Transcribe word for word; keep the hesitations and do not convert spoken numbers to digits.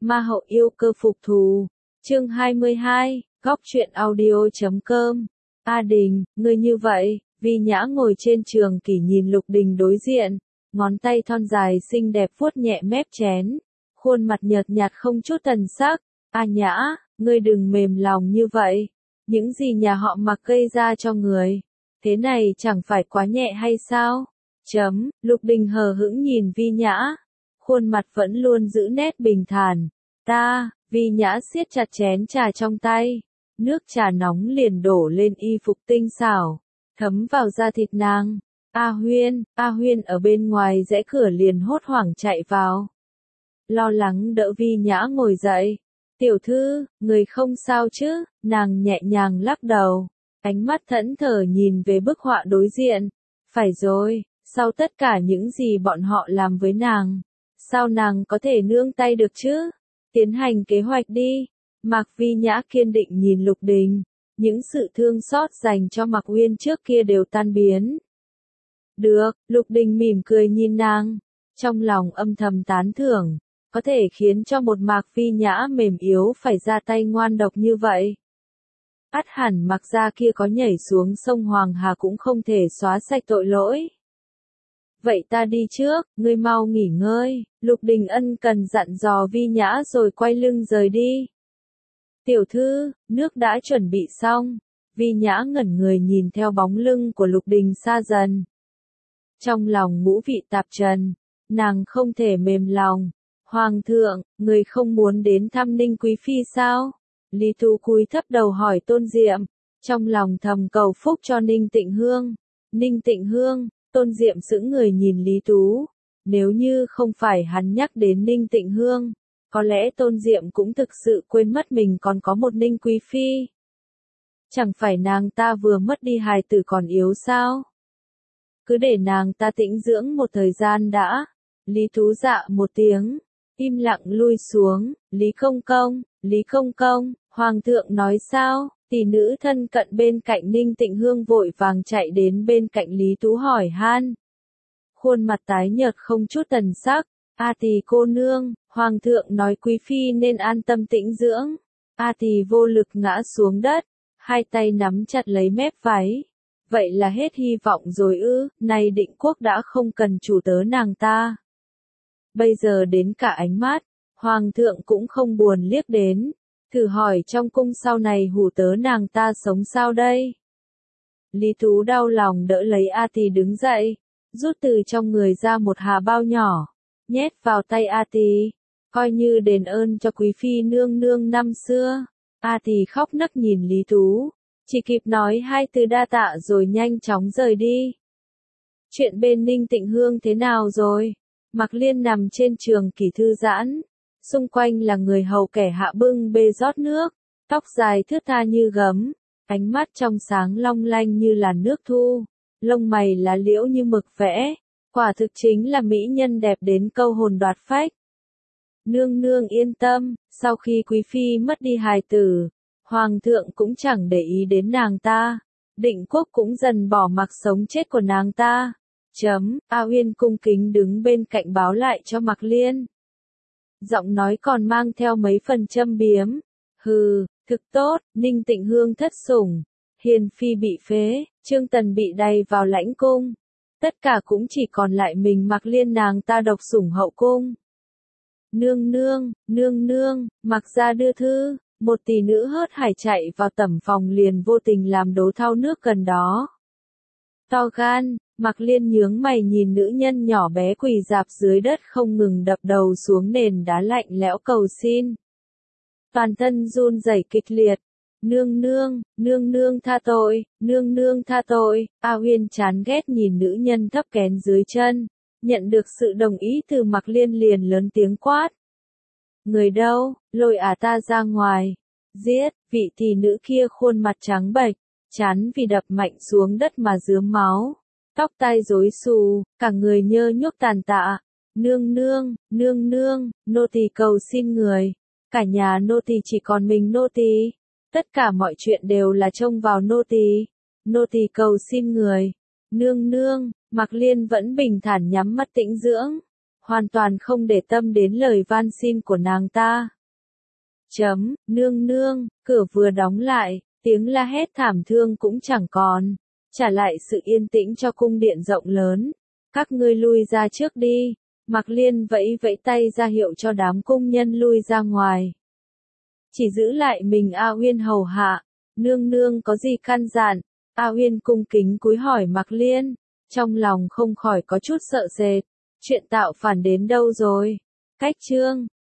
Ma hậu yêu cơ phục thù. Chương hai mươi hai, góc truyện audio chấm com. A Đình, ngươi như vậy, Vi Nhã ngồi trên trường kỷ nhìn Lục Đình đối diện, ngón tay thon dài xinh đẹp vuốt nhẹ mép chén, khuôn mặt nhợt nhạt không chút tần sắc. A Nhã, ngươi đừng mềm lòng như vậy, những gì nhà họ Mặc gây ra cho người, thế này chẳng phải quá nhẹ hay sao? Chấm, Lục Đình hờ hững nhìn Vi Nhã, khuôn mặt vẫn luôn giữ nét bình thản. Ta, Vi Nhã siết chặt chén trà trong tay, nước trà nóng liền đổ lên y phục tinh xảo, thấm vào da thịt nàng. A Huyên, A Huyên ở bên ngoài rẽ cửa liền hốt hoảng chạy vào, lo lắng đỡ Vi Nhã ngồi dậy. Tiểu thư, người không sao chứ? Nàng nhẹ nhàng lắc đầu, ánh mắt thẫn thờ nhìn về bức họa đối diện. Phải rồi, sau tất cả những gì bọn họ làm với nàng, sao nàng có thể nương tay được chứ? Tiến hành kế hoạch đi. Mạc Vi Nhã kiên định nhìn Lục Đình, những sự thương xót dành cho Mạc Uyên trước kia đều tan biến. Được, Lục Đình mỉm cười nhìn nàng, trong lòng âm thầm tán thưởng, có thể khiến cho một Mạc Vi Nhã mềm yếu phải ra tay ngoan độc như vậy. Ắt hẳn Mạc gia kia có nhảy xuống sông Hoàng Hà cũng không thể xóa sạch tội lỗi. Vậy ta đi trước, ngươi mau nghỉ ngơi, Lục Đình ân cần dặn dò Vi Nhã rồi quay lưng rời đi. Tiểu thư, nước đã chuẩn bị xong. Vi Nhã ngẩn người nhìn theo bóng lưng của Lục Đình xa dần. Trong lòng ngũ vị tạp trần, nàng không thể mềm lòng. Hoàng thượng, người không muốn đến thăm Ninh Quý Phi sao? Lý Tú cúi thấp đầu hỏi Tôn Diệm, trong lòng thầm cầu phúc cho Ninh Tịnh Hương. Ninh Tịnh Hương, Tôn Diệm sững người nhìn Lý Tú. Nếu như không phải hắn nhắc đến Ninh Tịnh Hương, có lẽ Tôn Diệm cũng thực sự quên mất mình còn có một Ninh Quý Phi. Chẳng phải nàng ta vừa mất đi hài tử còn yếu sao? Cứ để nàng ta tĩnh dưỡng một thời gian đã. Lý Tú dạ một tiếng, im lặng lui xuống. Lý Công Công, Lý Công Công, Hoàng thượng nói sao? Tỷ nữ thân cận bên cạnh Ninh Tịnh Hương vội vàng chạy đến bên cạnh Lý Tú hỏi han. Khuôn mặt tái nhợt không chút tần sắc. A Tỳ cô nương, Hoàng thượng nói Quý Phi nên an tâm tĩnh dưỡng. A Tỳ vô lực ngã xuống đất, hai tay nắm chặt lấy mép váy. Vậy là hết hy vọng rồi ư? Này Định Quốc đã không cần chủ tớ nàng ta. Bây giờ đến cả ánh mắt, Hoàng thượng cũng không buồn liếc đến. Thử hỏi trong cung sau này hủ tớ nàng ta sống sao đây? Lý Tú đau lòng đỡ lấy A Tỳ đứng dậy, rút từ trong người ra một hà bao nhỏ, nhét vào tay A Tỳ, coi như đền ơn cho Quý Phi nương nương năm xưa. A Tỳ khóc nấc nhìn Lý Tú, chỉ kịp nói hai từ đa tạ rồi nhanh chóng rời đi. Chuyện bên Ninh Tịnh Hương thế nào rồi? Mạc Liên nằm trên trường kỷ thư giãn, xung quanh là người hầu kẻ hạ bưng bê rót nước, tóc dài thướt tha như gấm, ánh mắt trong sáng long lanh như làn nước thu, lông mày lá liễu như mực vẽ, quả thực chính là mỹ nhân đẹp đến câu hồn đoạt phách. Nương nương yên tâm, sau khi Quý Phi mất đi hài tử, Hoàng thượng cũng chẳng để ý đến nàng ta, Định Quốc cũng dần bỏ mặc sống chết của nàng ta. Chấm, A Uyên cung kính đứng bên cạnh báo lại cho Mạc Liên. Giọng nói còn mang theo mấy phần châm biếm. Hừ, thực tốt, Ninh Tịnh Hương thất sủng, Hiền Phi bị phế, Trương Tần bị đày vào lãnh cung. Tất cả cũng chỉ còn lại mình Mạc Liên nàng ta độc sủng hậu cung. Nương nương, nương nương, Mạc gia đưa thư, một tỷ nữ hớt hải chạy vào tẩm phòng liền vô tình làm đổ thau nước gần đó. To gan, Mạc Liên nhướng mày nhìn nữ nhân nhỏ bé quỳ rạp dưới đất không ngừng đập đầu xuống nền đá lạnh lẽo cầu xin. Toàn thân run rẩy kịch liệt. Nương nương, nương nương tha tội, nương nương tha tội. A Uyên chán ghét nhìn nữ nhân thấp kén dưới chân. Nhận được sự đồng ý từ Mạc Liên liền lớn tiếng quát. Người đâu, lôi ả ta ra ngoài. Giết, vị tỷ nữ kia khuôn mặt trắng bệch, chán vì đập mạnh xuống đất mà rướm máu. Tóc tai rối xù, cả người nhơ nhuốc tàn tạ. Nương nương, nương nương, nô tỳ cầu xin người. Cả nhà nô tỳ chỉ còn mình nô tỳ. Tất cả mọi chuyện đều là trông vào nô tỳ. Nô tỳ cầu xin người. Nương nương, Mạc Liên vẫn bình thản nhắm mắt tĩnh dưỡng. hoàn toàn không để tâm đến lời van xin của nàng ta. Chấm, nương nương, cửa vừa đóng lại, tiếng la hét thảm thương cũng chẳng còn, trả lại sự yên tĩnh cho cung điện rộng lớn. Các ngươi lui ra trước đi. Mạc Liên vẫy vẫy tay ra hiệu cho đám cung nhân lui ra ngoài. Chỉ giữ lại mình A Uyên hầu hạ. Nương nương có gì căn dặn? A Uyên cung kính cúi hỏi Mạc Liên, trong lòng không khỏi có chút sợ sệt. Chuyện tạo phản đến đâu rồi? Cách chương